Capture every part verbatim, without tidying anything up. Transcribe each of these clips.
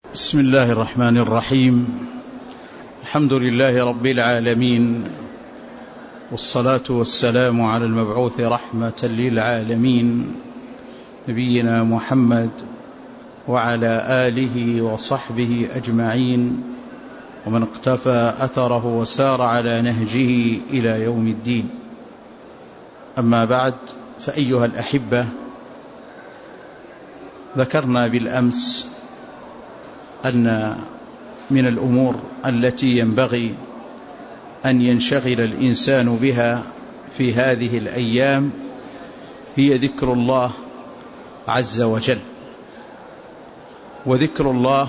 بسم الله الرحمن الرحيم. الحمد لله رب العالمين، والصلاة والسلام على المبعوث رحمة للعالمين نبينا محمد وعلى آله وصحبه أجمعين، ومن اقتفى أثره وسار على نهجه إلى يوم الدين. أما بعد، فأيها الأحبة، ذكرنا بالأمس أن من الأمور التي ينبغي أن ينشغل الإنسان بها في هذه الأيام هي ذكر الله عز وجل. وذكر الله،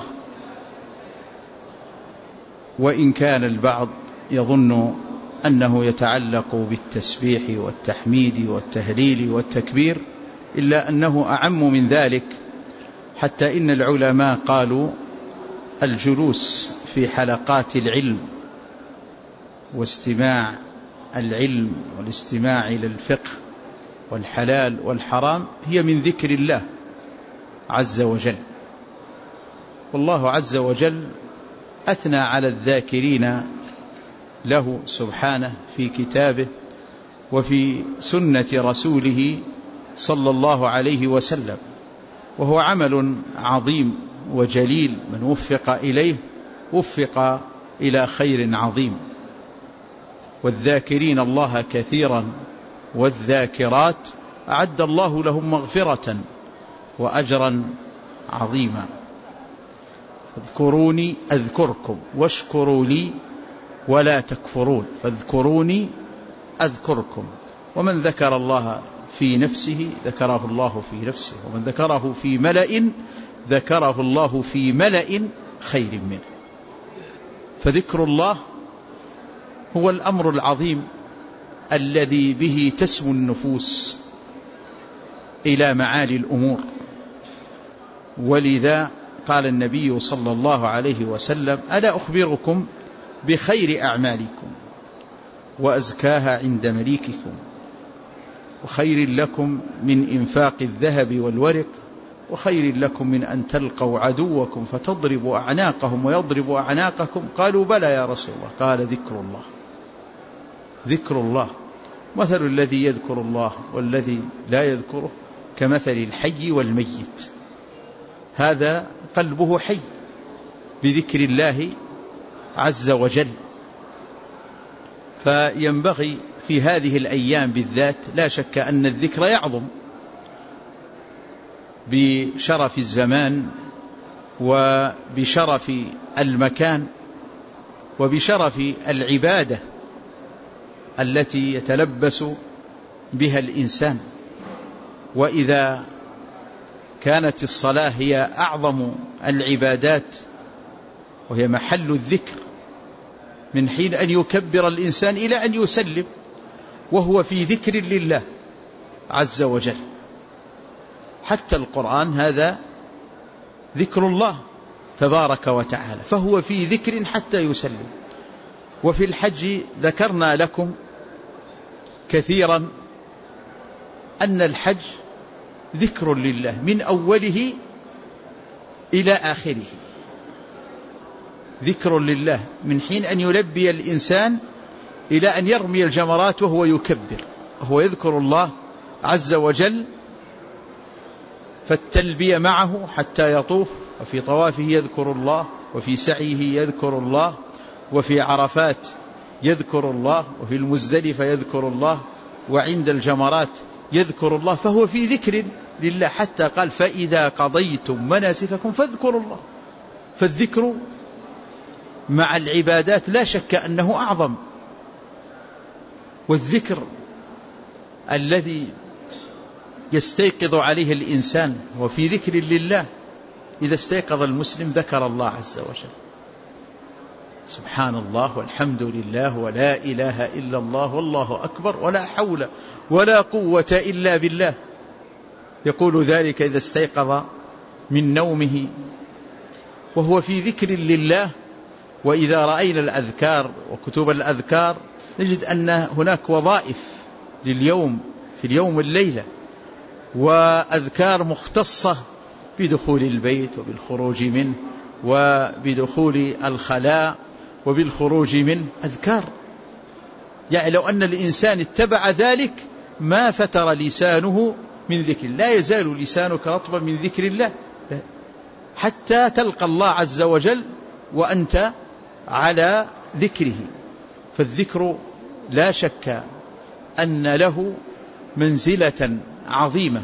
وإن كان البعض يظن أنه يتعلق بالتسبيح والتحميد والتهليل والتكبير، إلا أنه أعم من ذلك، حتى إن العلماء قالوا الجلوس في حلقات العلم واستماع العلم والاستماع إلى الفقه والحلال والحرام هي من ذكر الله عز وجل. والله عز وجل أثنى على الذاكرين له سبحانه في كتابه وفي سنة رسوله صلى الله عليه وسلم، وهو عمل عظيم وجليل، من وفق إليه وفق إلى خير عظيم. والذاكرين الله كثيرا والذاكرات أعد الله لهم مغفرة وأجرا عظيما. فاذكروني أذكركم واشكروا لي ولا تكفرون، فاذكروني أذكركم. ومن ذكر الله في نفسه ذكره الله في نفسه، ومن ذكره في ملأ ذكره الله في ملأ خير منه. فذكر الله هو الأمر العظيم الذي به تسمو النفوس إلى معالي الأمور. ولذا قال النبي صلى الله عليه وسلم: ألا أخبركم بخير أعمالكم وأزكاها عند مليككم، وخير لكم من إنفاق الذهب والورق، وخير لكم من أن تلقوا عدوكم فتضربوا أعناقهم ويضربوا أعناقكم؟ قالوا: بلى يا رسول الله. قال: ذكر الله. ذكر الله مثل الذي يذكر الله والذي لا يذكره كمثل الحي والميت. هذا قلبه حي بذكر الله عز وجل. فينبغي في هذه الأيام بالذات، لا شك أن الذكر يعظم بشرف الزمان وبشرف المكان وبشرف العبادة التي يتلبس بها الإنسان. وإذا كانت الصلاة هي أعظم العبادات وهي محل الذكر من حين أن يكبر الإنسان إلى أن يسلم، وهو في ذكر لله عز وجل. حتى القرآن هذا ذكر الله تبارك وتعالى، فهو في ذكر حتى يسلم. وفي الحج ذكرنا لكم كثيرا أن الحج ذكر لله من أوله إلى آخره، ذكر لله من حين أن يلبي الإنسان إلى أن يرمي الجمرات وهو يكبر، هو يذكر الله عز وجل. فالتلبية معه حتى يطوف، وفي طوافه يذكر الله، وفي سعيه يذكر الله، وفي عرفات يذكر الله، وفي المزدلفة يذكر الله، وعند الجمرات يذكر الله. فهو في ذكر لله، حتى قال: فإذا قضيتم مناسككم فاذكروا الله. فالذكر مع العبادات لا شك أنه أعظم. والذكر الذي يستيقظ عليه الإنسان وفي ذكر لله. إذا استيقظ المسلم ذكر الله عز وجل، سبحان الله والحمد لله ولا إله إلا الله والله أكبر ولا حول ولا قوة إلا بالله. يقول ذلك إذا استيقظ من نومه وهو في ذكر لله. وإذا رأينا الأذكار وكتب الأذكار نجد أن هناك وظائف لليوم في اليوم والليلة، وأذكار مختصة بدخول البيت وبالخروج منه وبدخول الخلاء وبالخروج منه، أذكار. يعني لو أن الإنسان اتبع ذلك ما فتر لسانه من ذكر، لا يزال لسانك رطبا من ذكر الله حتى تلقى الله عز وجل وأنت على ذكره. فالذكر لا شك أن له منزلة عظيمة.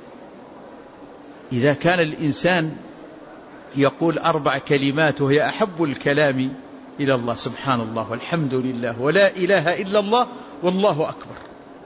إذا كان الإنسان يقول أربع كلمات وهي أحب الكلام إلى الله، سبحان الله والحمد لله ولا إله إلا الله والله أكبر،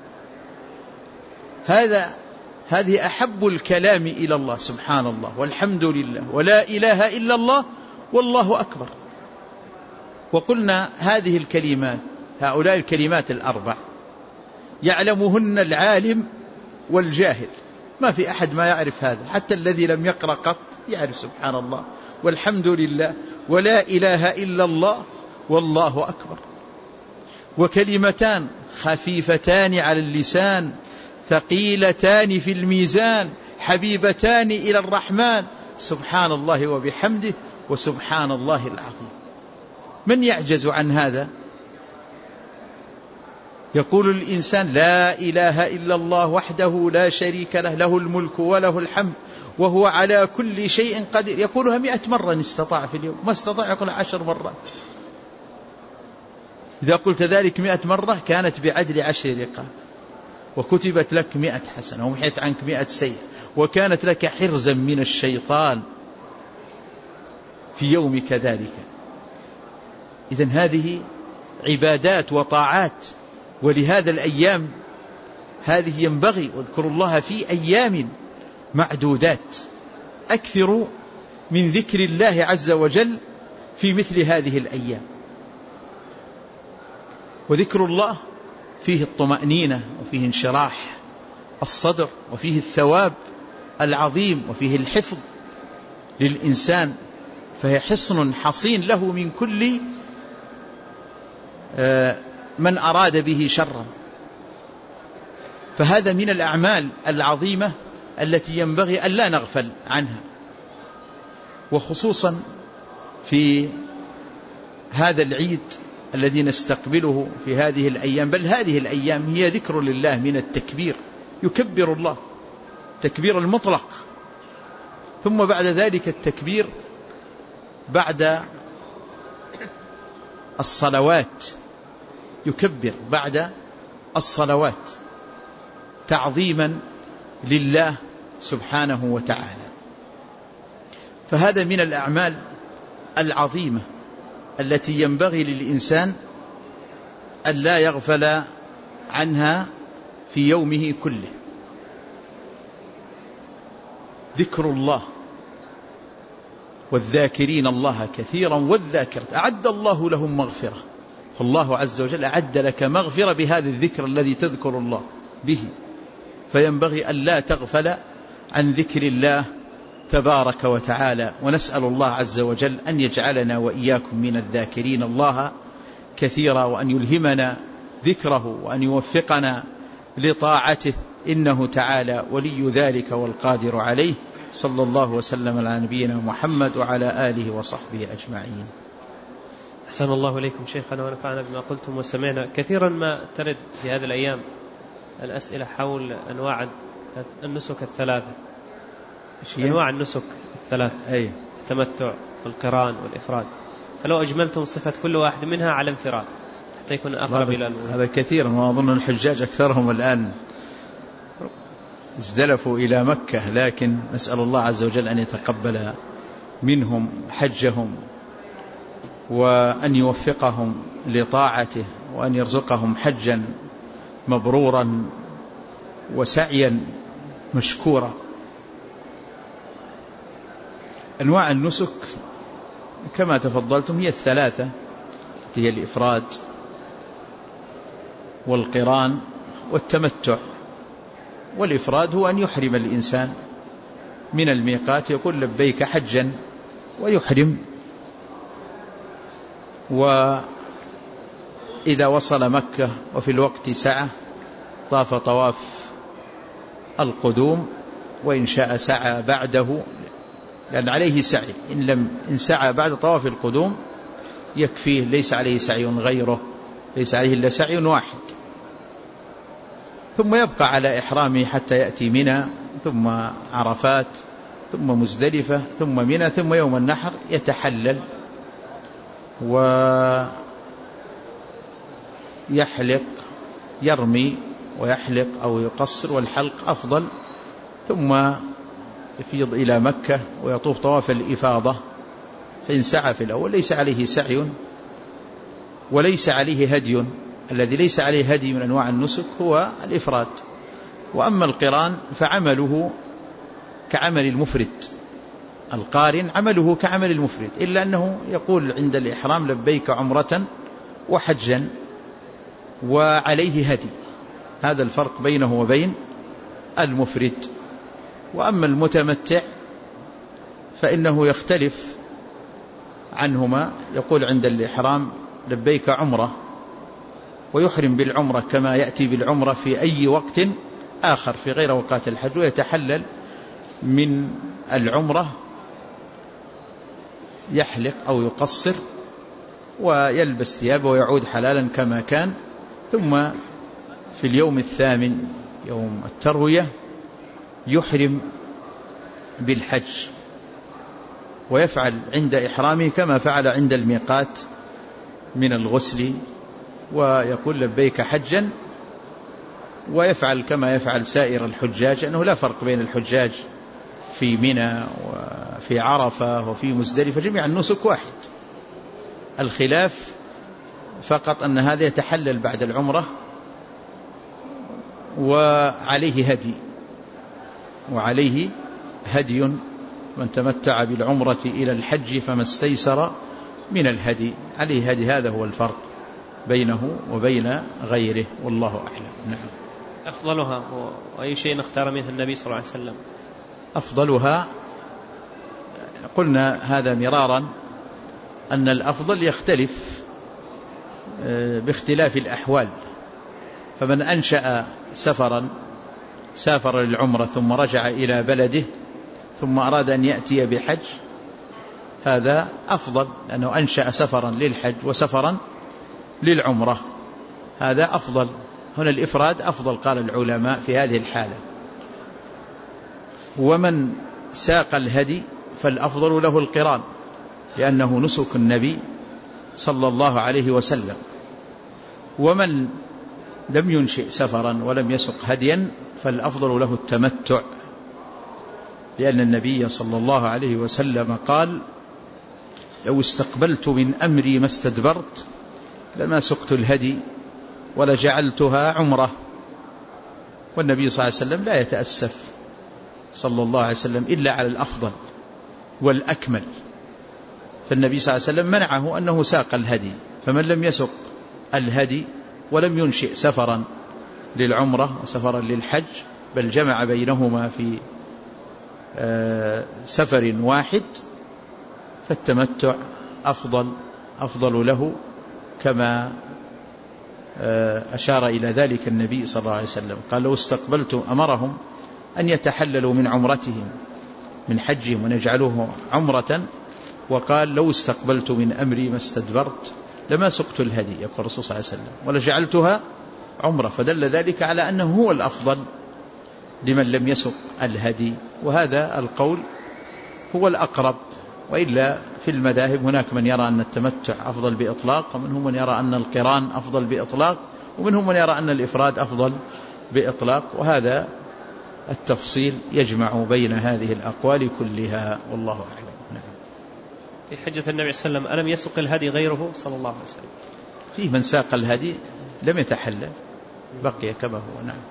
هذا هذه أحب الكلام إلى الله، سبحان الله والحمد لله ولا إله إلا الله والله أكبر. وقلنا هذه الكلمات، هؤلاء الكلمات الأربع يعلمهن العالم والجاهل، ما في أحد ما يعرف هذا، حتى الذي لم يقرأ قط يعرف سبحان الله والحمد لله ولا إله إلا الله والله أكبر. وكلمتان خفيفتان على اللسان ثقيلتان في الميزان حبيبتان إلى الرحمن، سبحان الله وبحمده وسبحان الله العظيم. من يعجز عن هذا؟ يقول الإنسان لا إله إلا الله وحده لا شريك له، له الملك وله الحمد وهو على كل شيء قدير، يقولها مئة مرة إن استطاع في اليوم، ما استطاع يقول عشر مرات. إذا قلت ذلك مئة مرة كانت بعدل عشر رقاب، وكتبت لك مئة حسنة ومحيت عنك مئة سيئة، وكانت لك حرزا من الشيطان في يومك ذلك. إذن هذه عبادات وطاعات، ولهذا الأيام هذه ينبغي، واذكروا الله في أيام معدودات، أكثروا من ذكر الله عز وجل في مثل هذه الأيام. وذكر الله فيه الطمأنينة وفيه انشراح الصدر وفيه الثواب العظيم وفيه الحفظ للإنسان، فهي حصن حصين له من كل من أراد به شرا. فهذا من الأعمال العظيمة التي ينبغي أن لا نغفل عنها، وخصوصا في هذا العيد الذي نستقبله في هذه الأيام. بل هذه الأيام هي ذكر لله من التكبير، يكبر الله تكبير المطلق، ثم بعد ذلك التكبير بعد الصلوات، يكبر بعد الصلوات تعظيما لله سبحانه وتعالى. فهذا من الأعمال العظيمة التي ينبغي للإنسان أن لا يغفل عنها في يومه كله. ذكر الله، والذاكرين الله كثيرا والذاكرات أعد الله لهم مغفرة. فالله عز وجل أعد لك مغفرة بهذا الذكر الذي تذكر الله به، فينبغي أن لا تغفل عن ذكر الله تبارك وتعالى. ونسأل الله عز وجل أن يجعلنا وإياكم من الذاكرين الله كثيرا، وأن يلهمنا ذكره، وأن يوفقنا لطاعته، إنه تعالى ولي ذلك والقادر عليه. صلى الله وسلم على نبينا محمد وعلى آله وصحبه أجمعين. أحسن الله إليكم شيخنا ونفعنا بما قلتم وسمعنا. كثيرا ما ترد في هذه الأيام الأسئلة حول أنواع النسك الثلاثة، أنواع النسك الثلاثة، أي التمتع والقران والإفراد، فلو أجملتم صفة كل واحد منها على انفراد حتى يكون أقرب إلى المهم. هذا كثيرا، وأظن الحجاج أكثرهم الآن ازدلفوا إلى مكة، لكن نسأل الله عز وجل أن يتقبل منهم حجهم، وأن يوفقهم لطاعته، وأن يرزقهم حجا مبرورا وسعيا مشكورا. أنواع النسك كما تفضلتم هي الثلاثة، هي الإفراد والقران والتمتع. والإفراد هو أن يحرم الإنسان من الميقات، يقول لبيك حجا ويحرم، وإذا وصل مكة وفي الوقت سعة طاف طواف القدوم، وإن شاء سعى بعده لأن عليه سعي، إن لم إن سعى بعد طواف القدوم يكفيه، ليس عليه سعي غيره، ليس عليه إلا سعي واحد. ثم يبقى على إحرامه حتى يأتي منى، ثم عرفات، ثم مزدلفة، ثم منى، ثم يوم النحر يتحلل ويحلق، يرمي ويحلق أو يقصر، والحلق أفضل، ثم يفيض إلى مكة ويطوف طواف الإفاضة. فإن سعى في الأول ليس عليه سعي وليس عليه هدي. الذي ليس عليه هدي من أنواع النسك هو الإفراد. وأما القران فعمله كعمل المفرد، القارن عمله كعمل المفرد، إلا أنه يقول عند الإحرام لبيك عمرة وحجا وعليه هدي. هذا الفرق بينه وبين المفرد. وأما المتمتع فإنه يختلف عنهما، يقول عند الإحرام لبيك عمرة، ويحرم بالعمرة كما يأتي بالعمرة في أي وقت آخر في غير وقات الحج، ويتحلل من العمرة، يحلق أو يقصر ويلبس ثيابه ويعود حلالا كما كان. ثم في اليوم الثامن يوم التروية يحرم بالحج، ويفعل عند إحرامه كما فعل عند الميقات من الغسل، ويقول لبيك حجا، ويفعل كما يفعل سائر الحجاج، أنه لا فرق بين الحجاج في منى وفي عرفة وفي مزدلفة، جميع النسك واحد. الخلاف فقط أن هذا يتحلل بعد العمرة وعليه هدي، وعليه هدي، من تمتع بالعمرة إلى الحج فما استيسر من الهدي، عليه هدي. هذا هو الفرق بينه وبين غيره، والله أعلم. نعم. أفضلها وأي شيء اختار منها النبي صلى الله عليه وسلم؟ أفضلها قلنا هذا مرارا أن الأفضل يختلف باختلاف الأحوال. فمن أنشأ سفرا، سافر للعمرة ثم رجع إلى بلده ثم أراد أن يأتي بحج، هذا أفضل، لأنه أنشأ سفرا للحج وسفرا للعمرة، هذا أفضل. هنا الإفراد أفضل قال العلماء في هذه الحالة. ومن ساق الهدي فالأفضل له القران، لأنه نسك النبي صلى الله عليه وسلم. ومن لم ينشئ سفرا ولم يسق هديا فالأفضل له التمتع، لأن النبي صلى الله عليه وسلم قال لو استقبلت من أمري ما استدبرت لما سقت الهدي ولجعلتها عمرة. والنبي صلى الله عليه وسلم لا يتأسف صلى الله عليه وسلم إلا على الأفضل والأكمل. فالنبي صلى الله عليه وسلم منعه أنه ساق الهدي، فمن لم يسق الهدي ولم ينشئ سفرا للعمرة وسفرا للحج بل جمع بينهما في سفر واحد فالتمتع أفضل أفضل له، كما أشار إلى ذلك النبي صلى الله عليه وسلم. قال لو استقبلت، أمرهم أن يتحللوا من عمرتهم من حجهم ونجعلوه عمرة، وقال لو استقبلت من أمري ما استدبرت لما سقت الهدي، يقول الرسول صلى الله عليه وسلم، ولجعلتها عمرة. فدل ذلك على أنه هو الأفضل لمن لم يسق الهدي، وهذا القول هو الأقرب. وإلا في المذاهب هناك من يرى أن التمتع أفضل بإطلاق، ومنهم من يرى أن القران أفضل بإطلاق، ومنهم من يرى أن الإفراد أفضل بإطلاق. وهذا التفصيل يجمع بين هذه الأقوال كلها، والله أعلم. نعم. في حجة النبي صلى الله عليه وسلم ألم يسق الهدي غيره صلى الله عليه وسلم؟ فيه من ساق الهدي لم يتحلل، بقي كما هو. نعم.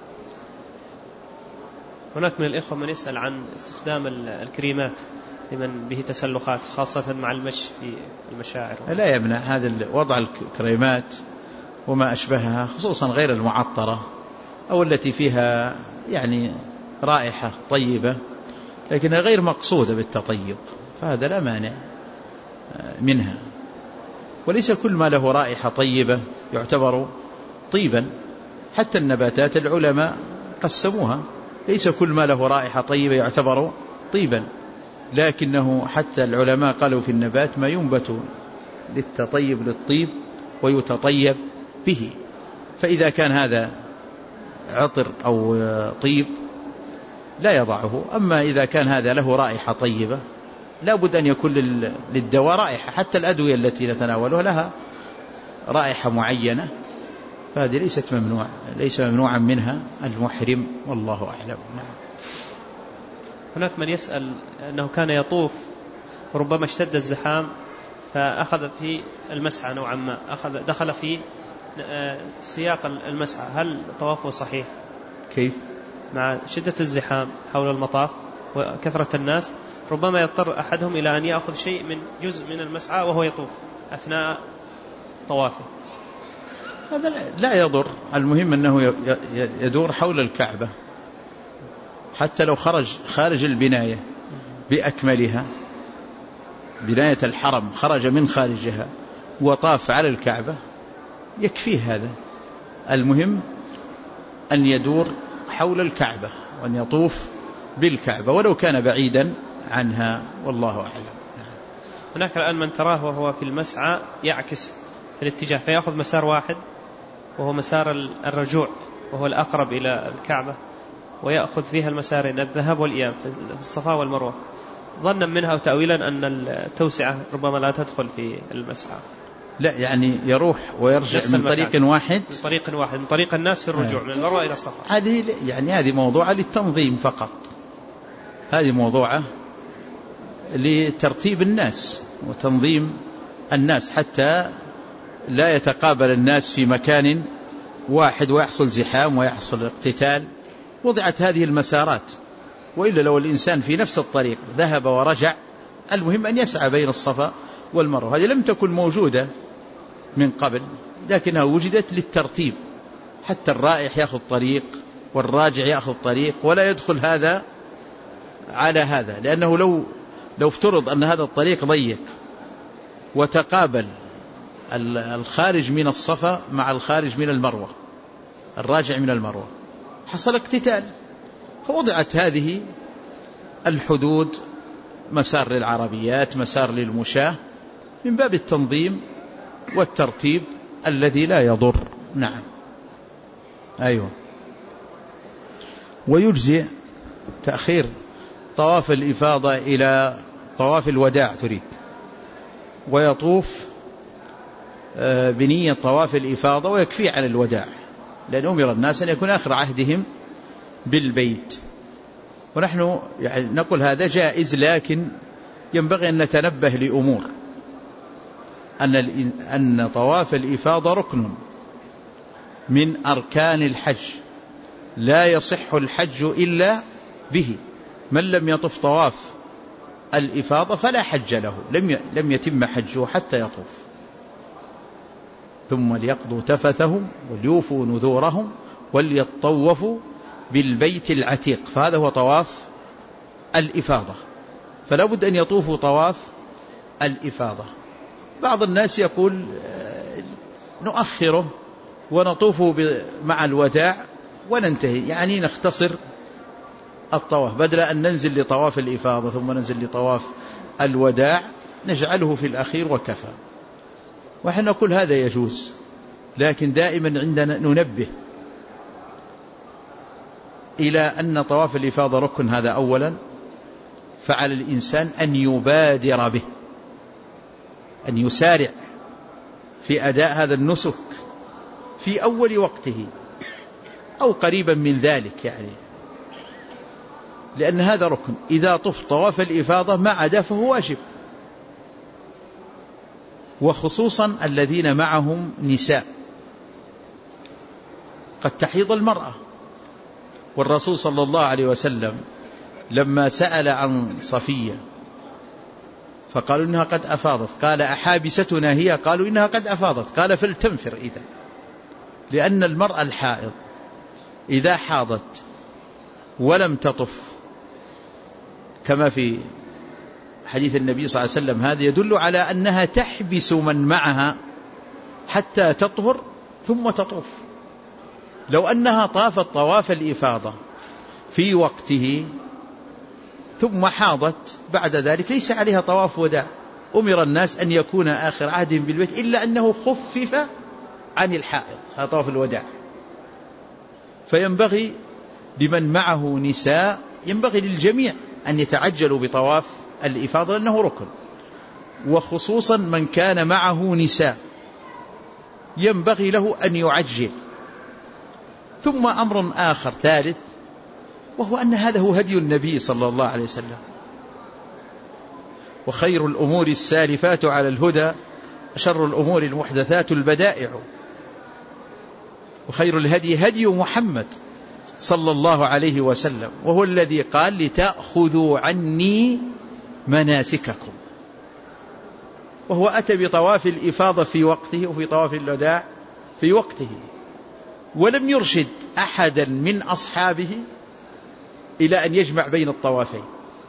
هناك من الإخوة من يسأل عن استخدام الكريمات لمن به تسلخات، خاصة مع المشي في المشاعر. لا يمنع هذا وضع الكريمات وما أشبهها، خصوصا غير المعطرة أو التي فيها يعني رائحة طيبة لكنها غير مقصودة بالتطيب، فهذا لا مانع منها. وليس كل ما له رائحة طيبة يعتبر طيبا، حتى النباتات العلماء قسموها، ليس كل ما له رائحة طيبة يعتبر طيبا، لكنه حتى العلماء قالوا في النبات ما ينبت للتطيب للطيب ويتطيب به، فإذا كان هذا عطر أو طيب لا يضعه. أما إذا كان هذا له رائحة طيبة لا بد أن يكون للدواء رائحة، حتى الأدوية التي نتناولها لها رائحة معينة، فهذه ليست ممنوع ليس ممنوعا منها المحرم، والله أعلم. نعم. هناك من يسأل أنه كان يطوف وربما اشتد الزحام فأخذ في المسعى نوعا ما، أخذ دخل في سياق المسعى، هل طوافه صحيح؟ كيف؟ مع شدة الزحام حول المطاف وكثرة الناس ربما يضطر أحدهم إلى أن يأخذ شيء من جزء من المسعى وهو يطوف أثناء طوافه. هذا لا يضر، المهم أنه يدور حول الكعبة حتى لو خرج خارج البناية بأكملها، بناية الحرم خرج من خارجها وطاف على الكعبة يكفيه هذا. المهم أن يدور حول الكعبة وأن يطوف بالكعبة ولو كان بعيدا عنها، والله أعلم. هناك الآن من تراه وهو في المسعى يعكس في الاتجاه فيأخذ مسار واحد وهو مسار الرجوع وهو الأقرب إلى الكعبة، ويأخذ فيها المسارين الذهاب والإياب في الصفا والمروة، ظنا منها وتأويلا أن التوسعة ربما لا تدخل في المسعى. لا، يعني يروح ويرجع من طريق واحد من طريق واحد من طريق الناس في الرجوع من المروة إلى الصفا. هذه يعني هذه موضوعة للتنظيم فقط، هذه موضوعة لترتيب الناس وتنظيم الناس حتى لا يتقابل الناس في مكان واحد ويحصل زحام ويحصل اقتتال. وضعت هذه المسارات، وإلا لو الإنسان في نفس الطريق ذهب ورجع المهم أن يسعى بين الصفا والمروة. هذه لم تكن موجودة من قبل لكنها وجدت للترتيب، حتى الرائح يأخذ طريق والراجع يأخذ طريق ولا يدخل هذا على هذا، لأنه لو لو افترض أن هذا الطريق ضيق وتقابل الخارج من الصفا مع الخارج من المروة الراجع من المروة حصل اقتتال. فوضعت هذه الحدود، مسار للعربيات مسار للمشاة، من باب التنظيم والترتيب الذي لا يضر. نعم. أيوة. ويجزئ تأخير طواف الإفاضة إلى طواف الوداع تريد، ويطوف بنية طواف الإفاضة ويكفي عن الوداع، لأن أمر الناس أن يكون آخر عهدهم بالبيت. ونحن يعني نقول هذا جائز، لكن ينبغي أن نتنبه لأمور، أن أن طواف الإفاضة ركن من أركان الحج، لا يصح الحج إلا به. من لم يطف طواف الإفاضة فلا حج له، لم لم يتم حجه حتى يطوف. ثم ليقضوا تفثهم وليوفوا نذورهم وليطوفوا بالبيت العتيق، فهذا هو طواف الإفاضة، فلا بد أن يطوفوا طواف الإفاضة. بعض الناس يقول نؤخره ونطوفه مع الوداع وننتهي، يعني نختصر الطواف، بدل أن ننزل لطواف الإفاضة ثم ننزل لطواف الوداع نجعله في الأخير وكفى. ونحن نقول هذا يجوز، لكن دائما عندنا ننبه إلى أن طواف الإفاضة ركن، هذا أولا، فعلى الإنسان أن يبادر به، أن يسارع في أداء هذا النسك في أول وقته أو قريبا من ذلك، يعني لأن هذا ركن. إذا طف طواف الإفاضة ما عدا فهو واجب، وخصوصا الذين معهم نساء، قد تحيض المرأة. والرسول صلى الله عليه وسلم لما سأل عن صفية فقالوا إنها قد أفاضت، قال أحابستنا هي؟ قالوا إنها قد أفاضت، قال فلتنفر إذا، لأن المرأة الحائض إذا حاضت ولم تطف كما في حديث النبي صلى الله عليه وسلم هذا يدل على أنها تحبس من معها حتى تطهر ثم تطوف. لو أنها طافت طواف الإفاضة في وقته ثم حاضت بعد ذلك ليس عليها طواف وداع. أمر الناس أن يكون آخر عهدهم بالبيت إلا أنه خفف عن الحائض، هذا طواف الوداع. فينبغي لمن معه نساء، ينبغي للجميع أن يتعجلوا بطواف الإفاضة لأنه ركن، وخصوصا من كان معه نساء ينبغي له أن يعجل. ثم أمر آخر ثالث، وهو أن هذا هو هدي النبي صلى الله عليه وسلم. وخير الأمور السالفات على الهدى، شر الأمور المحدثات البدائع، وخير الهدي هدي محمد صلى الله عليه وسلم، وهو الذي قال لتأخذوا عني مناسككم. وهو أتى بطواف الإفاضة في وقته وفي طواف الوداع في وقته، ولم يرشد أحدا من أصحابه إلى أن يجمع بين الطوافين.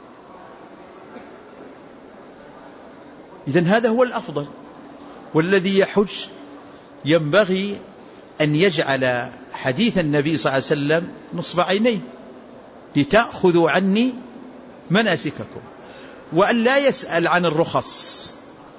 إذن هذا هو الأفضل. والذي يحج ينبغي أن يجعل حديث النبي صلى الله عليه وسلم نصب عينيه، لتأخذوا عني مناسككم، وأن لا يسأل عن الرخص.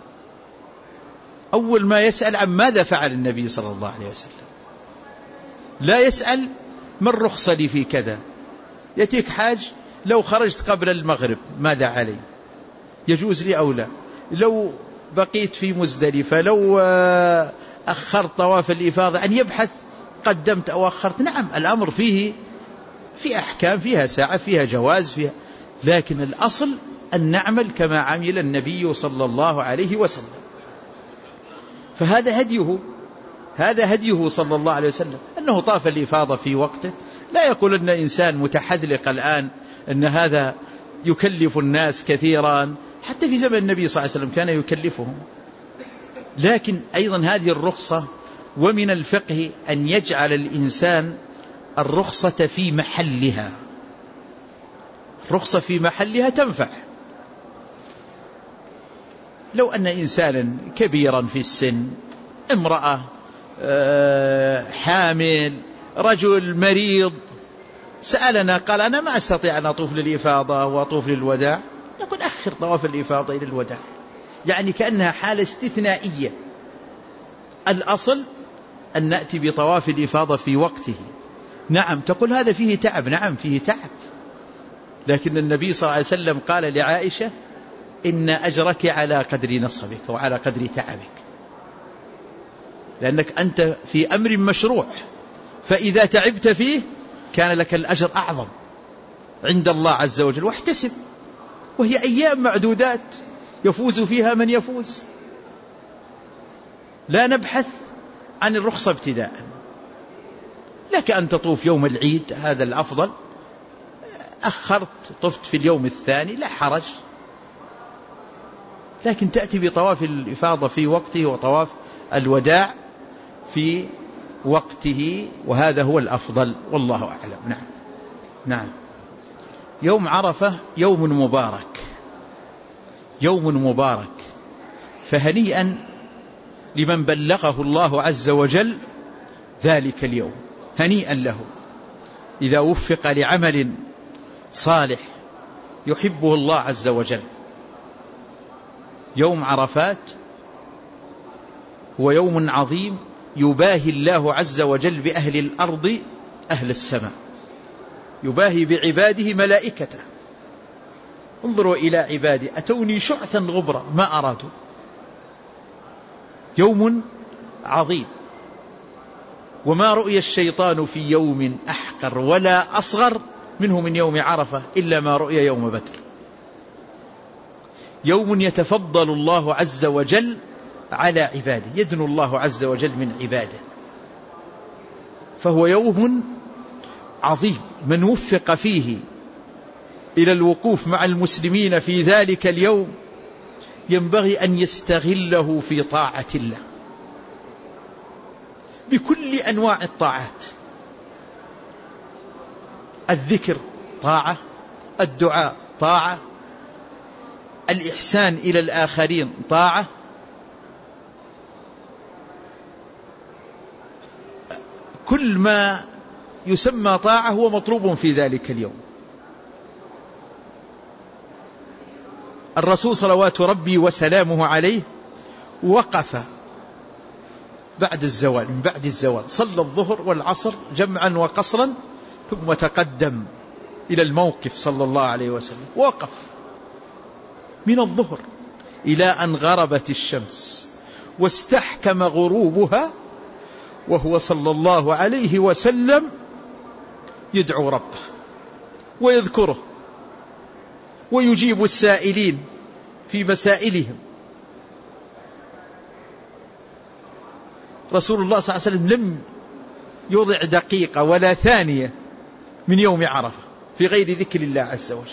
أول ما يسأل عن ماذا فعل النبي صلى الله عليه وسلم، لا يسأل ما الرخصة لي في كذا. يأتيك حاج لو خرجت قبل المغرب ماذا علي، يجوز لي أو لا، لو بقيت في مزدلفة، لو أخرت طواف الإفاضة، أن يبحث قدمت أو أخرت. نعم الأمر فيه في أحكام، فيها ساعة، فيها جواز، فيها، لكن الأصل أن نعمل كما عمل النبي صلى الله عليه وسلم. فهذا هديه، هذا هديه صلى الله عليه وسلم، أنه طاف الإفاضة في وقته. لا يقول أن إنسان متحذلق الآن أن هذا يكلف الناس كثيرا، حتى في زمن النبي صلى الله عليه وسلم كان يكلفهم. لكن أيضا هذه الرخصة، ومن الفقه أن يجعل الإنسان الرخصة في محلها. الرخصة في محلها تنفع. لو أن إنسانا كبيرا في السن، امرأة حامل، رجل مريض، سألنا قال أنا ما أستطيع أن أطوف للإفاضة وأطوف للوداع، نقول أخر طواف الإفاضة إلى الوداع، يعني كأنها حالة استثنائية. الأصل أن نأتي بطواف الإفاضة في وقته. نعم تقول هذا فيه تعب، نعم فيه تعب، لكن النبي صلى الله عليه وسلم قال لعائشة إن أجرك على قدر نصبك وعلى قدر تعبك، لأنك أنت في أمر مشروع، فإذا تعبت فيه كان لك الأجر أعظم عند الله عز وجل. واحتسب، وهي أيام معدودات يفوز فيها من يفوز. لا نبحث عن الرخصة ابتداء. لك أن تطوف يوم العيد، هذا الأفضل، أخرت طفت في اليوم الثاني لا حرج، لكن تأتي بطواف الإفاضة في وقته وطواف الوداع في وقته، وهذا هو الأفضل والله أعلم. نعم نعم. يوم عرفة يوم مبارك، يوم مبارك، فهنيئا لمن بلغه الله عز وجل ذلك اليوم، هنيئا له إذا وفق لعمل صالح يحبه الله عز وجل. يوم عرفات هو يوم عظيم يباهي الله عز وجل بأهل الأرض أهل السماء، يباهي بعباده ملائكته. انظروا إلى عبادي أتوني شعثا غبرا ما أرادوا. يوم عظيم، وما رؤي الشيطان في يوم أحقر ولا أصغر منه من يوم عرفة إلا ما رؤي يوم بدر. يوم يتفضل الله عز وجل على عباده، يدنو الله عز وجل من عباده، فهو يوم عظيم. من وفق فيه إلى الوقوف مع المسلمين في ذلك اليوم ينبغي أن يستغله في طاعة الله بكل أنواع الطاعات. الذكر طاعة، الدعاء طاعة، الإحسان إلى الآخرين طاعة، كل ما يسمى طاعة هو مطلوب في ذلك اليوم. الرسول صلوات ربي وسلامه عليه وقف بعد الزوال، من بعد الزوال صلى الظهر والعصر جمعا وقصرا، ثم تقدم إلى الموقف صلى الله عليه وسلم، وقف من الظهر إلى أن غربت الشمس واستحكم غروبها، وهو صلى الله عليه وسلم يدعو ربه ويذكره ويجيب السائلين في مسائلهم. رسول الله صلى الله عليه وسلم لم يضع دقيقة ولا ثانية من يوم عرفة في غير ذكر الله عز وجل.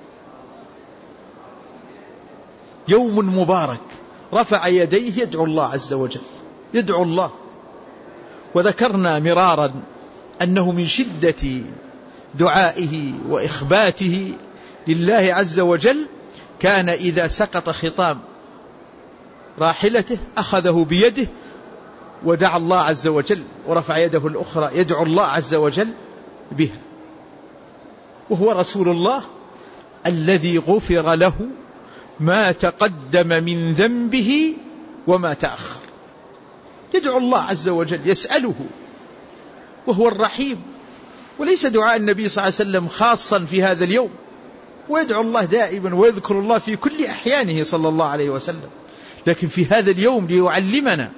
يوم مبارك رفع يديه يدعو الله عز وجل، يدعو الله. وذكرنا مرارا أنه من شدة دعائه وإخباته لله عز وجل كان إذا سقط خطام راحلته أخذه بيده ودعا الله عز وجل، ورفع يده الأخرى يدعو الله عز وجل بها. وهو رسول الله الذي غفر له ما تقدم من ذنبه وما تأخر، يدعو الله عز وجل يسأله، وهو الرحيم. وليس دعاء النبي صلى الله عليه وسلم خاصا في هذا اليوم، ويدعو الله دائما ويذكر الله في كل أحيانه صلى الله عليه وسلم، لكن في هذا اليوم ليعلمنا.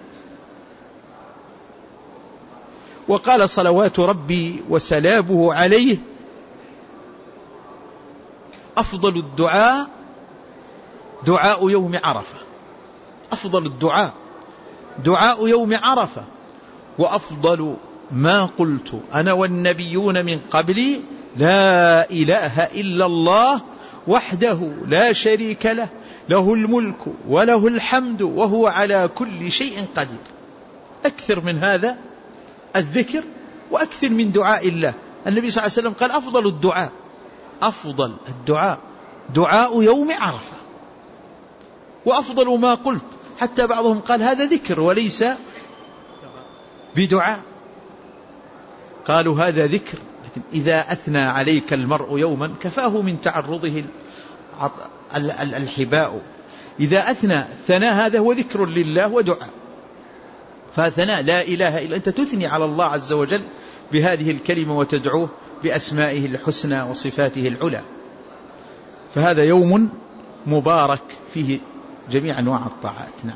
وقال صلوات ربي وسلامه عليه: أفضل الدعاء دعاء يوم عرفة. أفضل الدعاء دعاء يوم عرفة، وأفضل ما قلت أنا والنبيون من قبلي لا إله إلا الله وحده لا شريك له، له الملك وله الحمد وهو على كل شيء قدير. أكثر من هذا الذكر وأكثر من دعاء الله. النبي صلى الله عليه وسلم قال: أفضل الدعاء أفضل الدعاء دعاء يوم عرفة، وأفضل ما قلت. حتى بعضهم قال: هذا ذكر وليس بدعاء. قالوا: هذا ذكر، لكن إذا أثنى عليك المرء يوما كفاه من تعرضه الحباء. إذا أثنى الثناء هذا هو ذكر لله ودعاء. فثناء لا إله إلا أنت، تثني على الله عز وجل بهذه الكلمة وتدعوه بأسمائه الحسنى وصفاته العلى. فهذا يوم مبارك فيه جميع أنواع الطاعات. نعم.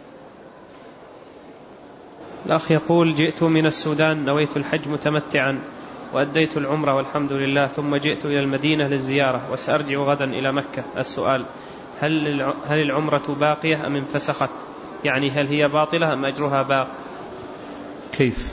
الأخ يقول: جئت من السودان، نويت الحج متمتعا، وأديت العمرة والحمد لله، ثم جئت إلى المدينة للزيارة، وسأرجع غدا إلى مكة. السؤال: هل هل العمرة باقية أم انفسخت؟ يعني هل هي باطلة أم أجرها باق؟ كيف؟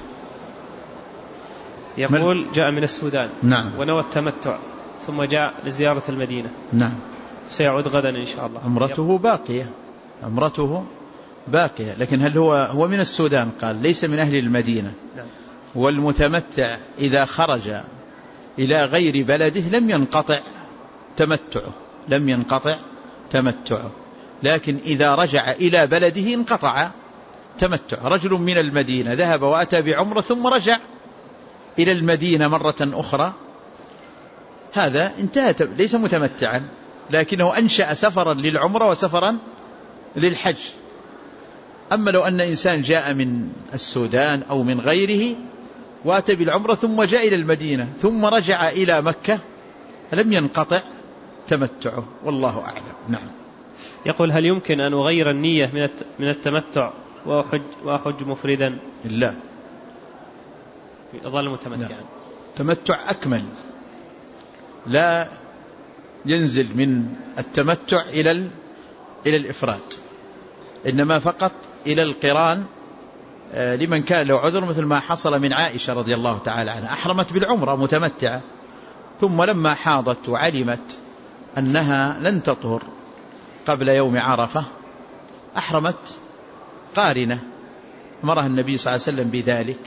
يقول: جاء من السودان، نعم، ونوى التمتع، ثم جاء لزيارة المدينة، نعم، سيعود غدا إن شاء الله. عمرته باقية، عمرته باقية، لكن هل هو هو من السودان؟ قال ليس من أهل المدينة. نعم. والمتمتع إذا خرج إلى غير بلده لم ينقطع تمتعه، لم ينقطع تمتعه، لكن إذا رجع إلى بلده انقطع تمتع. رجل من المدينة ذهب وأتى بعمرة ثم رجع إلى المدينة مرة أخرى، هذا انتهى، ليس متمتعا، لكنه أنشأ سفرا للعمرة وسفرا للحج. أما لو أن إنسان جاء من السودان أو من غيره وأتى بالعمرة ثم جاء إلى المدينة ثم رجع إلى مكة لم ينقطع تمتعه، والله أعلم. نعم. يقول: هل يمكن أن أغير النية من التمتع وأحج, وأحج مفردا؟ لا، أظل متمتعا. تمتع أكمل، لا ينزل من التمتع إلى إلى الإفراد، إنما فقط إلى القران لمن كان له عذر، مثل ما حصل من عائشة رضي الله تعالى عنها، أحرمت بالعمرة متمتعة، ثم لما حاضت وعلمت أنها لن تطهر قبل يوم عرفة أحرمت قارنة، أمرها النبي صلى الله عليه وسلم بذلك.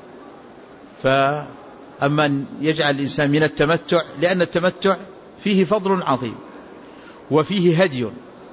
فأما أن يجعل الإنسان من التمتع، لأن التمتع فيه فضل عظيم وفيه هدي،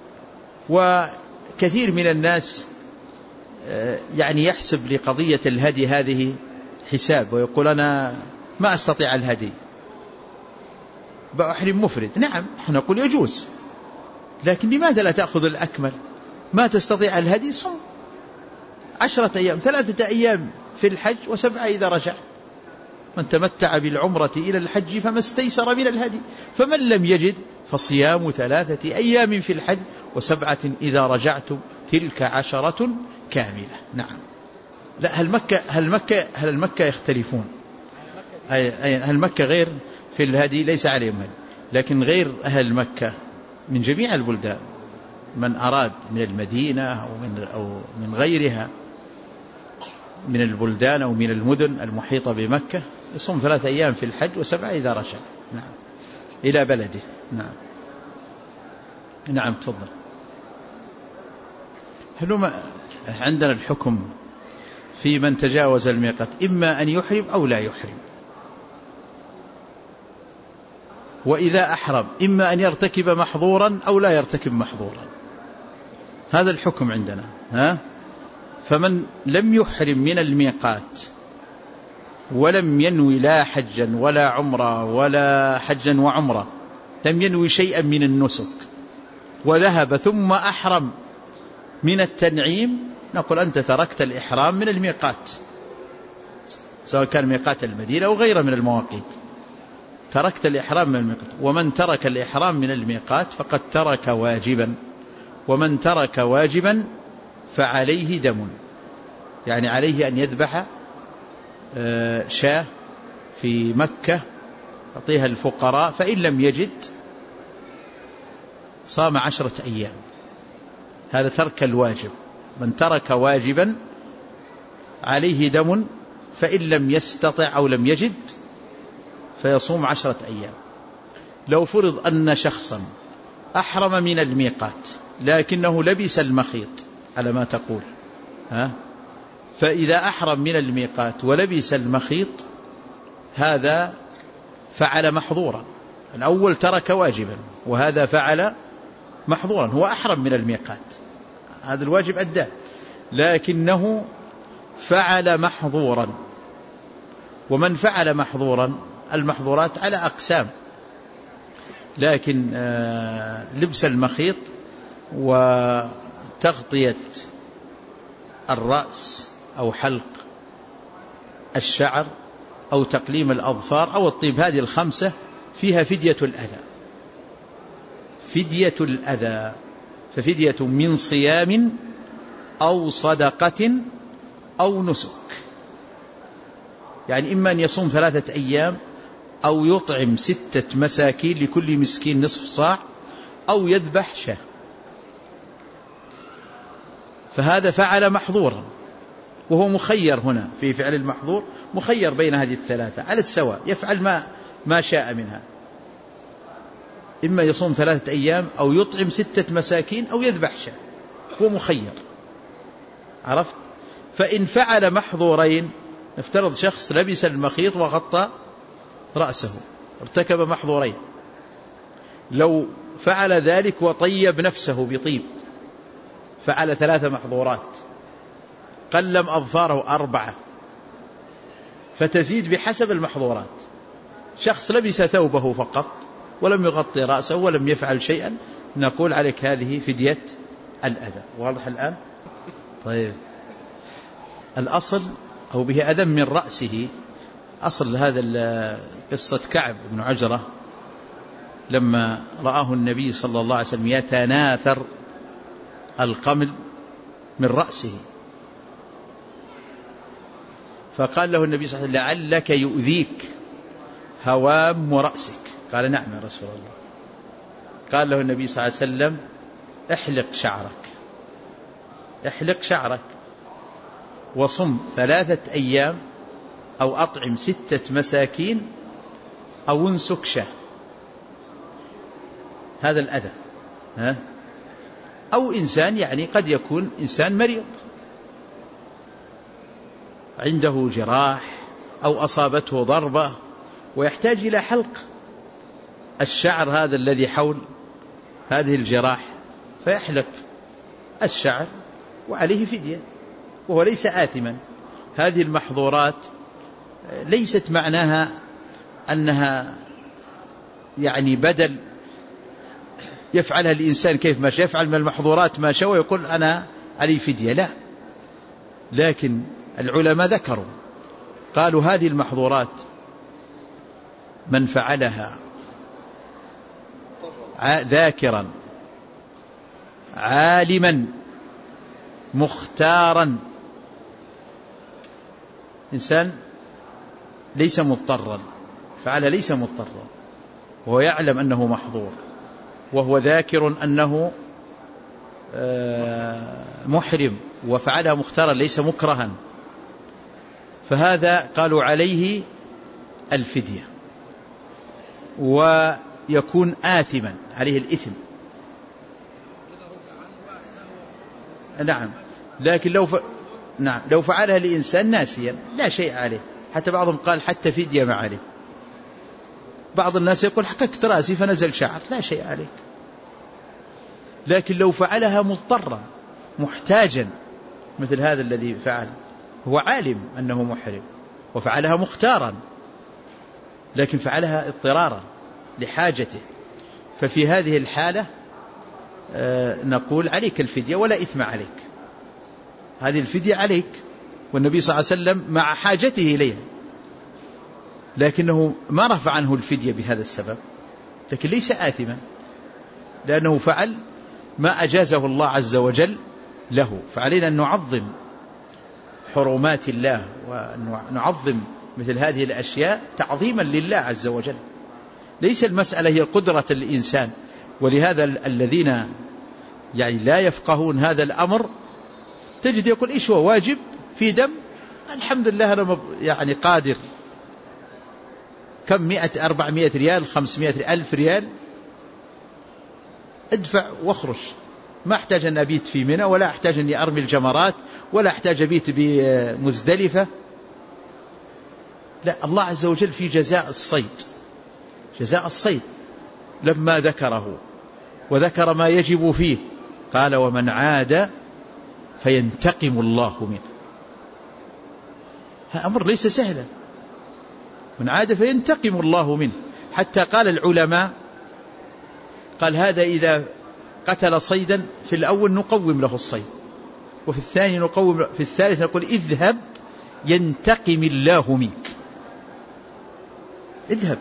وكثير من الناس يعني يحسب لقضية الهدي هذه حساب، ويقول أنا ما أستطيع الهدي بأحرم مفرد. نعم، نحن نقول يجوز، لكن لماذا لا تأخذ الأكمل؟ ما تستطيع الهدي صم عشرة أيام، ثلاثة أيام في الحج وسبعة إذا رجعت. من تمتع بالعمرة إلى الحج فما استيسر من الهدي، فمن لم يجد فصيام ثلاثة أيام في الحج وسبعة إذا رجعتم تلك عشرة كاملة. نعم. لا، هل مكة هل مكة هل المكة يختلفون؟ هل مكة غير في الهدي ليس عليهم هدي، لكن غير أهل مكة من جميع البلدان من أراد من المدينة أو من أو من غيرها من البلدان أو من المدن المحيطة بمكة يصوم ثلاثة أيام في الحج وسبعة إذا رجع. نعم. إلى بلده. نعم. نعم تفضل. هل عندنا الحكم في من تجاوز الميقات إما أن يحرم أو لا يحرم، وإذا أحرم إما أن يرتكب محظورا أو لا يرتكب محظورا. هذا الحكم عندنا. ها؟ فمن لم يحرم من الميقات ولم ينوي لا حجا ولا عمرة ولا حجا وعمرة، لم ينوي شيئا من النسك وذهب ثم أحرم من التنعيم، نقول أنت تركت الإحرام من الميقات، سواء كان ميقات المدينة أو غيره من المواقيت، تركت الإحرام من الميقات. ومن ترك الإحرام من الميقات فقد ترك واجبا، ومن ترك واجبا فعليه دم، يعني عليه أن يذبح شاة في مكة يعطيها الفقراء، فإن لم يجد صام عشرة أيام. هذا ترك الواجب. من ترك واجبا عليه دم، فإن لم يستطع أو لم يجد فيصوم عشرة أيام. لو فرض أن شخصا أحرم من الميقات لكنه لبس المخيط على ما تقول، ها؟ فإذا أحرم من الميقات ولبس المخيط هذا فعل محظورا. الأول ترك واجبا وهذا فعل محظورا. هو أحرم من الميقات، هذا الواجب أداه، لكنه فعل محظورا. ومن فعل محظورا، المحظورات على أقسام، لكن لبس المخيط وتغطية الرأس أو حلق الشعر أو تقليم الأظفار أو الطيب، هذه الخمسة فيها فدية الأذى. فدية الأذى، ففدية من صيام أو صدقة أو نسك، يعني إما أن يصوم ثلاثة أيام أو يطعم ستة مساكين لكل مسكين نصف صاع أو يذبح شاة. فهذا فعل محظورا، وهو مخير هنا في فعل المحظور، مخير بين هذه الثلاثة على السواء، يفعل ما ما شاء منها، إما يصوم ثلاثة أيام أو يطعم ستة مساكين أو يذبح شاة، هو مخير. عرفت؟ فإن فعل محظورين، افترض شخص لبس المخيط وغطى رأسه، ارتكب محظورين. لو فعل ذلك وطيب نفسه بطيب فعل ثلاث محظورات. قلم أظفاره أربعة، فتزيد بحسب المحظورات. شخص لبس ثوبه فقط ولم يغطي رأسه ولم يفعل شيئا، نقول عليك هذه فدية الأذى. واضح الآن؟ طيب، الأصل أو به أذى من رأسه. أصل هذا قصة كعب بن عجرة لما رآه النبي صلى الله عليه وسلم يتناثر القمل من رأسه، فقال له النبي صلى الله عليه وسلم: لعلك يؤذيك هوام رأسك. قال: نعم يا رسول الله. قال له النبي صلى الله عليه وسلم: احلق شعرك، احلق شعرك وصم ثلاثة أيام أو أطعم ستة مساكين أو انسك شاه. هذا الأذى. ها؟ أو إنسان، يعني قد يكون إنسان مريض عنده جراح أو أصابته ضربة ويحتاج إلى حلق الشعر هذا الذي حول هذه الجراح، فيحلق الشعر وعليه فدية وهو ليس آثما. هذه المحظورات ليست معناها أنها يعني بدل يفعلها الإنسان كيف ما شاء، يفعل من المحظورات ما شاء ويقول أنا علي فدية، لا. لكن العلماء ذكروا قالوا هذه المحظورات من فعلها ذاكرا عالما مختارا، إنسان ليس مضطرا فعلها، ليس مضطرا وهو يعلم أنه محظور، وهو ذاكر أنه محرم وفعلها مختارا ليس مكرها، فهذا قالوا عليه الفدية ويكون آثما، عليه الإثم. نعم، لكن لو ف... نعم لو فعلها الإنسان ناسيا لا شيء عليه، حتى بعضهم قال حتى فدية ما عليه. بعض الناس يقول حككت رأسي فنزل شعر، لا شيء عليك. لكن لو فعلها مضطرا محتاجا مثل هذا الذي فعل، هو عالم أنه محرم وفعلها مختارا لكن فعلها اضطرارا لحاجته، ففي هذه الحالة نقول عليك الفدية ولا إثم عليك، هذه الفدية عليك، والنبي صلى الله عليه وسلم مع حاجته إليها لكنه ما رفع عنه الفدية بهذا السبب، لكن ليس آثما لأنه فعل ما أجازه الله عز وجل له. فعلينا أن نعظم حرمات الله ونعظم مثل هذه الأشياء تعظيما لله عز وجل. ليس المسألة هي قدرة الإنسان، ولهذا الذين يعني لا يفقهون هذا الأمر تجد يقول إيش هو واجب في دم، الحمد لله أنا يعني قادر، كم مئة أربعمائة ريال خمسمائة ألف ريال ادفع واخرج، ما أحتاج أن أبيت في منى ولا أحتاج أن أرمي الجمرات ولا أحتاج أبيت بمزدلفة. لا، الله عز وجل في جزاء الصيد، جزاء الصيد لما ذكره وذكر ما يجب فيه قال ومن عاد فينتقم الله منه. هذا أمر ليس سهلا، من عاد فينتقم الله منه. حتى قال العلماء قال هذا إذا قتل صيدا في الأول نقوم له الصيد، وفي الثاني نقوم، في الثالث نقول اذهب ينتقم الله منك، اذهب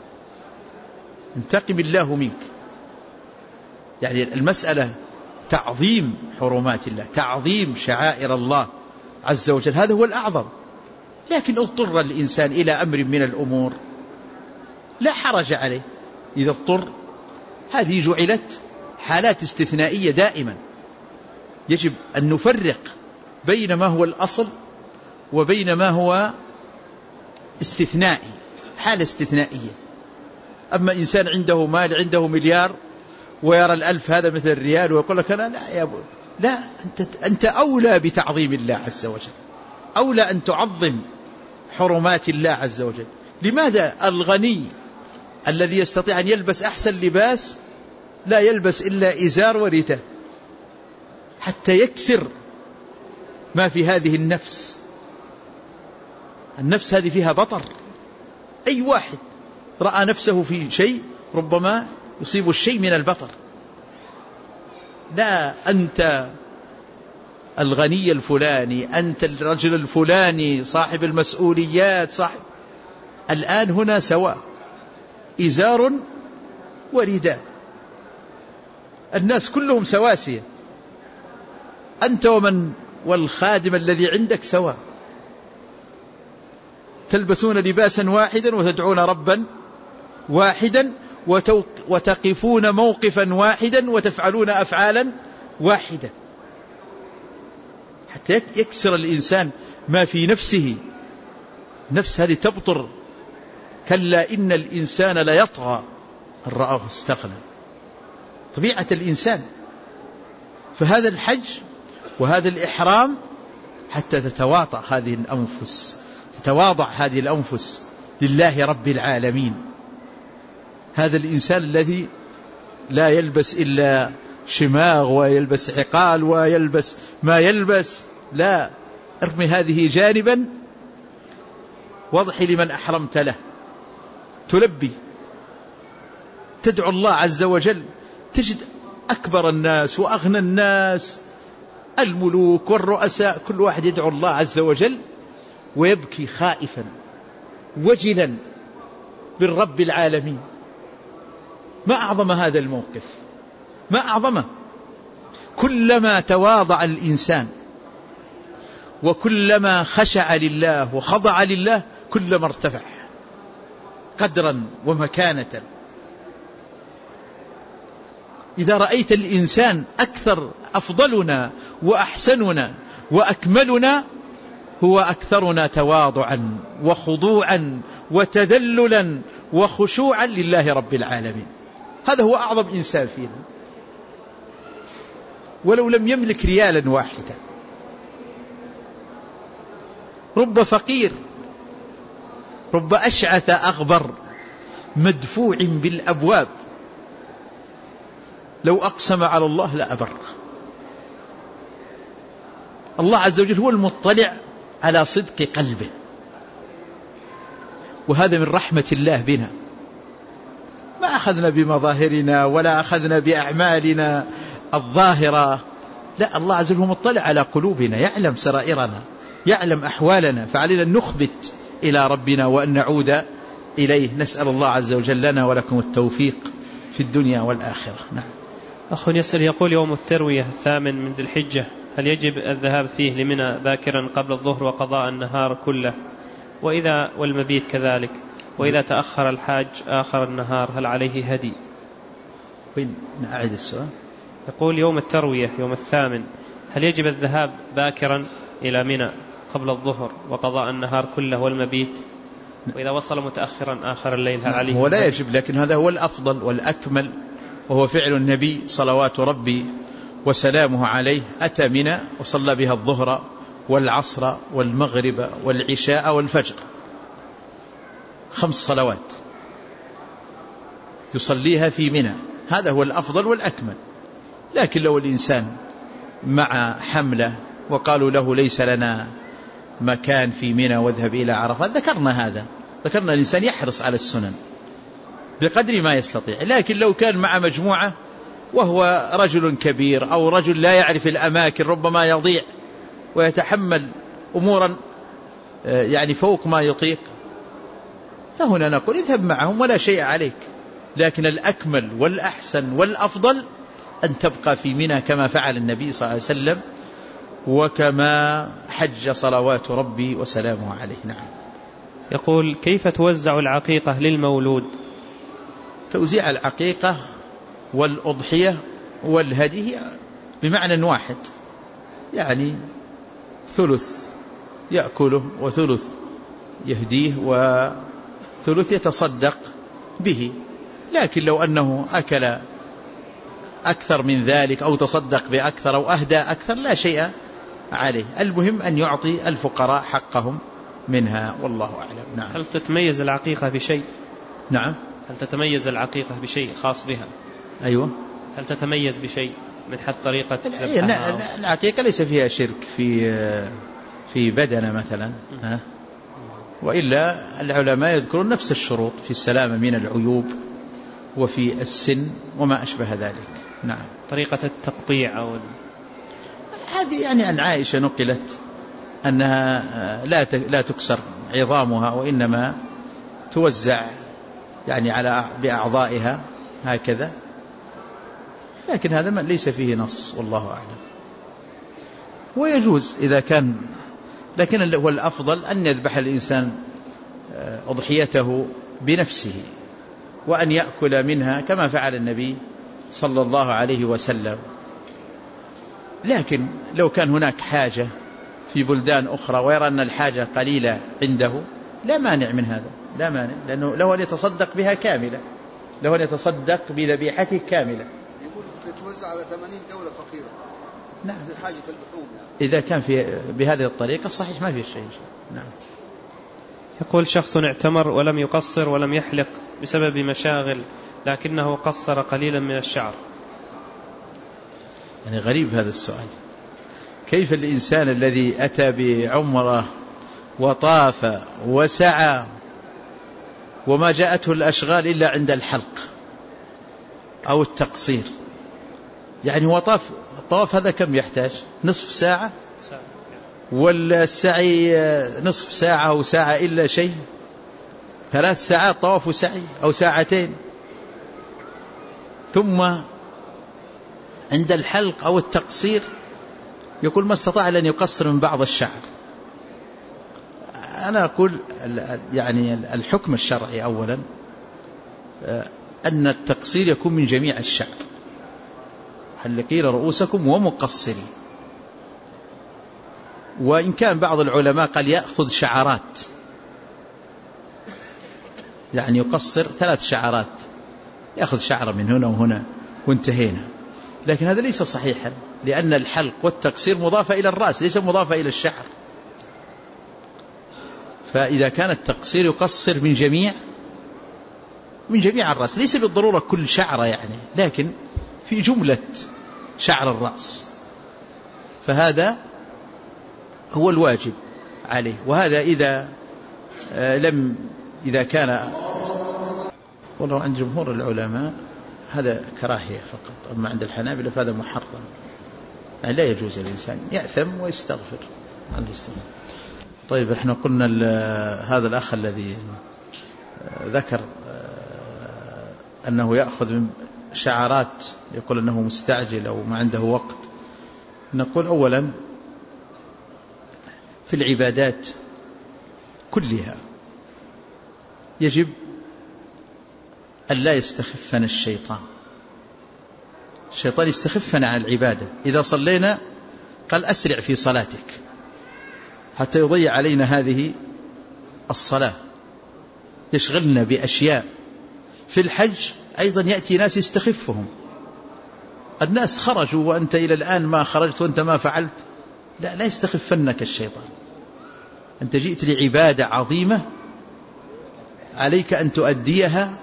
ينتقم الله منك. يعني المسألة تعظيم حرمات الله، تعظيم شعائر الله عز وجل، هذا هو الأعظم. لكن اضطر الإنسان إلى أمر من الأمور لا حرج عليه إذا اضطر، هذه جعلت حالات استثنائية دائما، يجب أن نفرق بين ما هو الأصل وبين ما هو استثنائي، حالة استثنائية. أما إنسان عنده مال، عنده مليار ويرى الألف هذا مثل الريال ويقول لك أنا لا يا أبو، لا، أنت, أنت أولى بتعظيم الله عز وجل، أولى أن تعظم حرمات الله عز وجل. لماذا الغني الذي يستطيع أن يلبس أحسن لباس لا يلبس إلا إزار ورداء حتى يكسر ما في هذه النفس؟ النفس هذه فيها بطر، أي واحد رأى نفسه في شيء ربما يصيب الشيء من البطر. لا، أنت الغني الفلاني، أنت الرجل الفلاني صاحب المسؤوليات، صاحب، الآن هنا سواء، إزار ورداء، الناس كلهم سواسية، أنت ومن والخادم الذي عندك سواء، تلبسون لباسا واحدا وتدعون ربا واحدا وتقفون موقفا واحدا وتفعلون أفعالا واحدة، حتى يكسر الإنسان ما في نفسه. نفس هذه تبطر، كلا إن الإنسان ليطغى أن رآه استغنى، طبيعة الإنسان. فهذا الحج وهذا الإحرام حتى تتواطأ هذه الأنفس، تتواضع هذه الأنفس لله رب العالمين. هذا الإنسان الذي لا يلبس إلا شماغ ويلبس عقال ويلبس ما يلبس، لا، ارمي هذه جانبا واضحي لمن أحرمت له، تلبي، تدعو الله عز وجل، تجد أكبر الناس وأغنى الناس الملوك والرؤساء كل واحد يدعو الله عز وجل ويبكي خائفا وجلا بالرب العالمين. ما أعظم هذا الموقف، ما أعظمه. كلما تواضع الإنسان وكلما خشع لله وخضع لله كلما ارتفع قدرا ومكانة. إذا رأيت الإنسان أكثر أفضلنا وأحسننا وأكملنا هو أكثرنا تواضعا وخضوعا وتذللا وخشوعا لله رب العالمين. هذا هو أعظم إنسان فينا، ولو لم يملك ريالا واحدا. رب فقير، رب أشعث أغبر مدفوع بالأبواب لو أقسم على الله لأبر. الله عز وجل هو المطلع على صدق قلبه، وهذا من رحمة الله بنا. ما أخذنا بمظاهرنا ولا أخذنا بأعمالنا الظاهرة، لا، الله عز وجل هو مطلع على قلوبنا، يعلم سرائرنا، يعلم أحوالنا، فعلينا أن نخبت إلى ربنا وأن نعود إليه. نسأل الله عز وجل لنا ولكم التوفيق في الدنيا والآخرة. نعم. أخ يسأل يقول: يوم التروية الثامن من ذي الحجة هل يجب الذهاب فيه لمنى باكرا قبل الظهر وقضاء النهار كله، وإذا والمبيت كذلك، وإذا تأخر الحاج آخر النهار هل عليه هدي؟ وين نعيد السؤال؟ يقول: يوم التروية يوم الثامن هل يجب الذهاب باكرا إلى منى قبل الظهر وقضاء النهار كله والمبيت، وإذا وصل متأخرا آخر الليل هل عليه هدي؟ هو لا يجب، لكن هذا هو الأفضل والأكمل، وهو فعل النبي صلوات ربي وسلامه عليه. أتى منى وصلى بها الظهر والعصر والمغرب والعشاء والفجر، خمس صلوات يصليها في منى، هذا هو الأفضل والأكمل. لكن لو الإنسان مع حمله وقالوا له ليس لنا مكان في منى واذهب إلى عرفات، ذكرنا هذا، ذكرنا الإنسان يحرص على السنن بقدر ما يستطيع. لكن لو كان مع مجموعة وهو رجل كبير أو رجل لا يعرف الأماكن ربما يضيع ويتحمل أمورا يعني فوق ما يطيق، فهنا نقول اذهب معهم ولا شيء عليك. لكن الأكمل والأحسن والأفضل أن تبقى في منى كما فعل النبي صلى الله عليه وسلم وكما حج صلوات ربي وسلامه عليه. نعم. يقول: كيف توزع العقيقة للمولود؟ توزيع العقيقة والأضحية والهدي بمعنى واحد، يعني ثلث يأكله وثلث يهديه وثلث يتصدق به. لكن لو أنه أكل أكثر من ذلك أو تصدق بأكثر أو أهدى أكثر لا شيء عليه، المهم أن يعطي الفقراء حقهم منها، والله أعلم. نعم. هل تتميز العقيقة بشيء؟ نعم. هل تتميز العقيقة بشيء خاص بها؟ أيوة. هل تتميز بشيء من حد طريقة ذبحها؟ العقيقة ليس فيها شرك في في بدنة مثلا، ها؟ وإلا العلماء يذكرون نفس الشروط في السلامة من العيوب وفي السن وما أشبه ذلك. نعم. طريقة التقطيع أو هذه يعني عن عائشة نقلت أنها لا لا تكسر عظامها وإنما توزع يعني على بأعضائها هكذا، لكن هذا ما ليس فيه نص والله أعلم. ويجوز إذا كان، لكن هو الأفضل أن يذبح الإنسان أضحيته بنفسه وأن يأكل منها كما فعل النبي صلى الله عليه وسلم. لكن لو كان هناك حاجة في بلدان أخرى ويرى أن الحاجة قليلة عنده لا مانع من هذا، لا مانع، لأنه له أن يتصدق بها كاملة، له أن يتصدق بذبيحته كاملة. يقول تتوزع على ثمانين دولة فقيرة. نعم. في حاجة اللحوم يعني. إذا كان في بهذه الطريقة صحيح ما في شيء. نعم. يقول: شخص اعتمر ولم يقصر ولم يحلق بسبب مشاغل، لكنه قصر قليلا من الشعر. يعني غريب هذا السؤال. كيف الإنسان الذي أتى بعمره وطاف وسعى وما جاءته الأشغال إلا عند الحلق أو التقصير يعني هو طاف الطواف هذا كم يحتاج؟ نصف ساعة والسعي نصف ساعة أو ساعة إلا شيء، ثلاث ساعات طواف وسعي أو ساعتين. ثم عند الحلق أو التقصير يقول ما استطاع أن يقصر من بعض الشعر. أنا أقول يعني الحكم الشرعي أولا أن التقصير يكون من جميع الشعر، حلقين رؤوسكم ومقصرين. وإن كان بعض العلماء قال يأخذ شعرات، يعني يقصر ثلاث شعرات، يأخذ شعرة من هنا وهنا وانتهينا، لكن هذا ليس صحيحا، لأن الحلق والتقصير مضافة إلى الرأس ليس مضافة إلى الشعر. فإذا كان التقصير يقصر من جميع من جميع الرأس، ليس بالضرورة كل شعرة يعني، لكن في جملة شعر الرأس، فهذا هو الواجب عليه. وهذا إذا لم إذا كان والله عند جمهور العلماء هذا كراهية فقط، أما عند الحنابلة فهذا محرم، يعني لا يجوز الإنسان يأثم ويستغفر عن الاستغفار. طيب احنا قلنا هذا الأخ الذي ذكر أنه يأخذ من شعارات، يقول أنه مستعجل أو ما عنده وقت. نقول أولا في العبادات كلها يجب أن لا يستخفنا الشيطان. الشيطان يستخفنا عن العبادة. إذا صلينا قال أسرع في صلاتك حتى يضيع علينا هذه الصلاة، يشغلنا بأشياء. في الحج أيضا يأتي ناس يستخفهم، الناس خرجوا وأنت إلى الآن ما خرجت وأنت ما فعلت. لا لا يستخفنك الشيطان، أنت جئت لعبادة عظيمة عليك أن تؤديها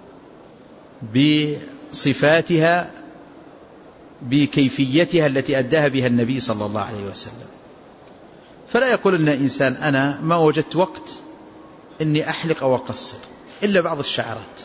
بصفاتها بكيفيتها التي أداها بها النبي صلى الله عليه وسلم. فلا يقول أن إنسان أنا ما وجدت وقت إني أحلق أو أقصر إلا بعض الشعرات.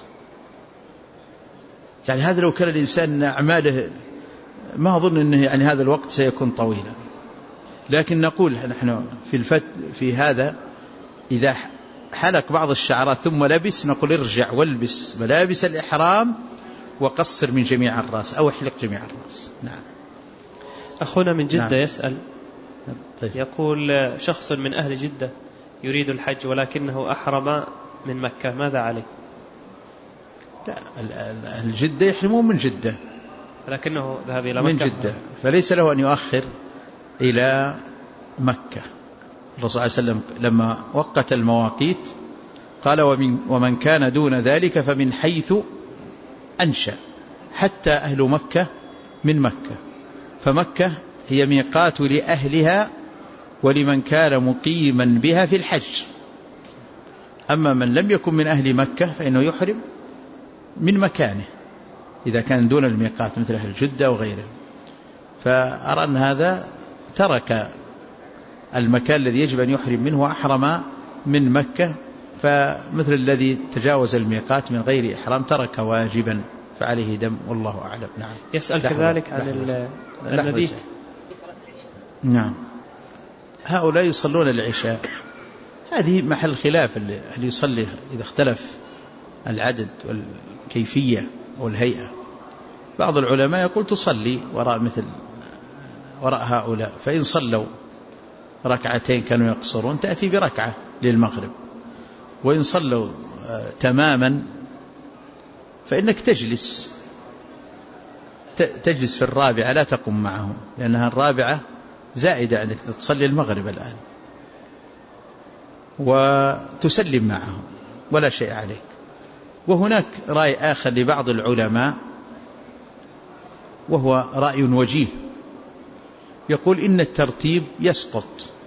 يعني هذا لو كان الإنسان أعماله ما أظن أنه يعني هذا الوقت سيكون طويلا. لكن نقول نحن في الفت في هذا إذا حلق بعض الشعرات ثم لبس نقول ارجع والبس ملابس الإحرام وقصر من جميع الرأس أو احلق جميع الرأس. نعم. أخونا من جدة نعم. يسأل طيب. يقول شخص من أهل جدة يريد الحج ولكنه أحرم من مكة، ماذا عليه؟ لا الجدة يحرمون من جدة لكنه ذهب إلى مكة من جدة، فليس له أن يؤخر إلى مكة. الرسول صلى الله عليه وسلم لما وقت المواقيت قال ومن, ومن كان دون ذلك فمن حيث أنشأ، حتى أهل مكة من مكة، فمكة هي ميقات لأهلها ولمن كان مقيما بها في الحج. أما من لم يكن من أهل مكة فإنه يحرم من مكانه إذا كان دون الميقات مثل أهل جدة وغيره. فأرى أن هذا ترك المكان الذي يجب أن يحرم منه وأحرم من مكة، فمثل الذي تجاوز الميقات من غير إحرام ترك واجبا فعليه دم، والله أعلم. نعم. يسأل كذلك عن المبيت. نعم. هؤلاء يصلون العشاء، هذه محل خلاف، هل يصلي إذا اختلف العدد والكيفية والهيئة. بعض العلماء يقول تصلي وراء مثل وراء هؤلاء، فإن صلوا ركعتين كانوا يقصرون تأتي بركعة للمغرب، وإن صلوا تماما فإنك تجلس تجلس في الرابعة لا تقم معهم، لأنها الرابعة زائدة عندك، تصلي المغرب الآن وتسلم معهم ولا شيء عليك. وهناك رأي آخر لبعض العلماء وهو رأي وجيه، يقول إن الترتيب يسقط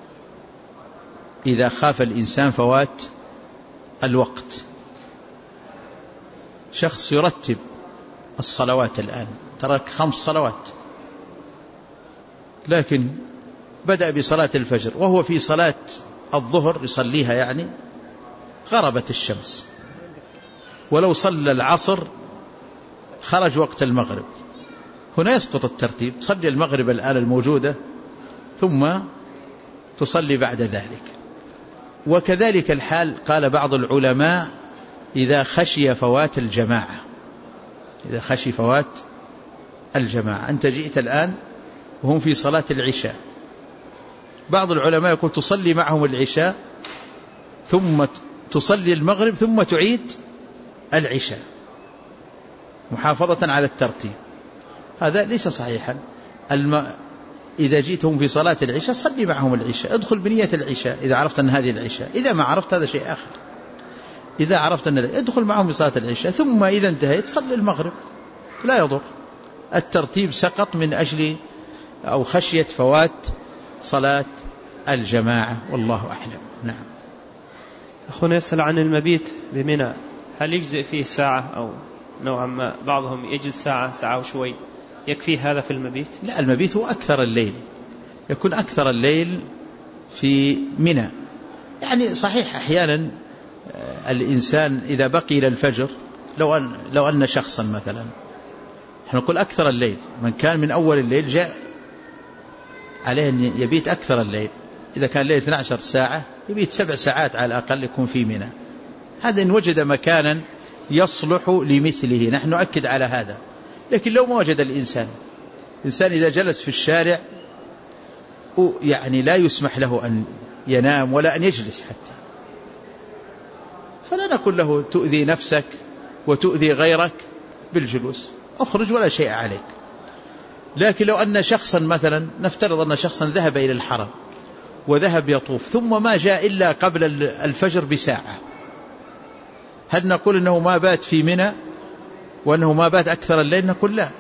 إذا خاف الإنسان فوات الوقت. شخص يرتب الصلوات الآن، ترك خمس صلوات، لكن بدأ بصلاة الفجر وهو في صلاة الظهر يصليها، يعني غربت الشمس، ولو صلى العصر خرج وقت المغرب، هنا يسقط الترتيب، تصلي المغرب الآن الموجودة ثم تصلي بعد ذلك. وكذلك الحال قال بعض العلماء إذا خشي فوات الجماعة، إذا خشي فوات الجماعة، أنت جئت الآن وهم في صلاة العشاء، بعض العلماء يقول تصلي معهم العشاء ثم تصلي المغرب ثم تعيد العشاء محافظة على الترتيب. هذا ليس صحيحا. الم... إذا جئتهم في صلاة العشاء صلي معهم العشاء، ادخل بنية العشاء إذا عرفت أن هذه العشاء، إذا ما عرفت هذا شيء آخر. إذا عرفت أن ادخل معهم في صلاة العشاء ثم إذا انتهيت صلي المغرب، لا يضر. الترتيب سقط من أجل أو خشية فوات صلاة الجماعة، والله أعلم. نعم. أخونا يسأل عن المبيت بمنى، هل يجزئ فيه ساعة أو نوعا ما؟ بعضهم يجلس ساعة ساعة وشوي، يكفي هذا في المبيت؟ لا، المبيت هو أكثر الليل، يكون أكثر الليل في منى. يعني صحيح أحيانا الإنسان إذا بقي إلى الفجر، لو أن, لو أن شخصا مثلا، نحن نقول أكثر الليل، من كان من أول الليل جاء عليه أن يبيت أكثر الليل، إذا كان الليل اثنتي عشرة ساعة يبيت سبع ساعات على الأقل يكون في منى. هذا إن وجد مكانا يصلح لمثله نحن نؤكد على هذا. لكن لو ما وجد الإنسان، إنسان إذا جلس في الشارع يعني لا يسمح له أن ينام ولا أن يجلس حتى، فلا نقول له تؤذي نفسك وتؤذي غيرك بالجلوس، أخرج ولا شيء عليك. لكن لو أن شخصا مثلا، نفترض أن شخصا ذهب إلى الحرم وذهب يطوف ثم ما جاء إلا قبل الفجر بساعة، هل نقول أنه ما بات في منى وأنه ما بات أكثر الليل؟ نقول لا،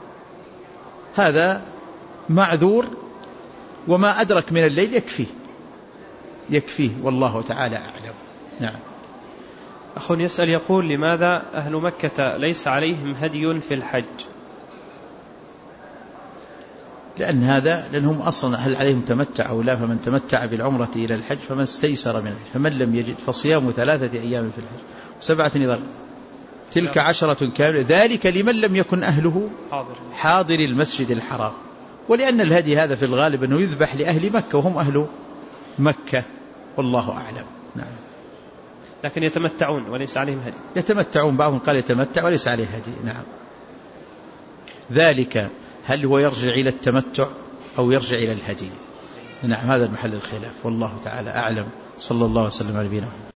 هذا معذور، وما أدرك من الليل يكفيه يكفيه والله تعالى أعلم. نعم. أخ يسأل يقول لماذا أهل مكة ليس عليهم هدي في الحج؟ لأن هذا لأنهم أصلا هل عليهم تمتع أو لا، فمن تمتع بالعمرة إلى الحج فمن استيسر منه، فمن لم يجد فصيام ثلاثة أيام في الحج وسبعة إذا تلك عشرة كاملة، ذلك لمن لم يكن أهله حاضر المسجد الحرام. ولأن الهدي هذا في الغالب أنه يذبح لأهل مكة وهم أهل مكة، والله أعلم. نعم. لكن يتمتعون وليس عليهم هدي. يتمتعون، بعضهم قال يتمتع وليس عليه هدي. نعم. ذلك هل هو يرجع إلى التمتع أو يرجع إلى الهدي؟ نعم، هذا المحل الخلاف، والله تعالى أعلم. صلى الله وسلم على نبينا.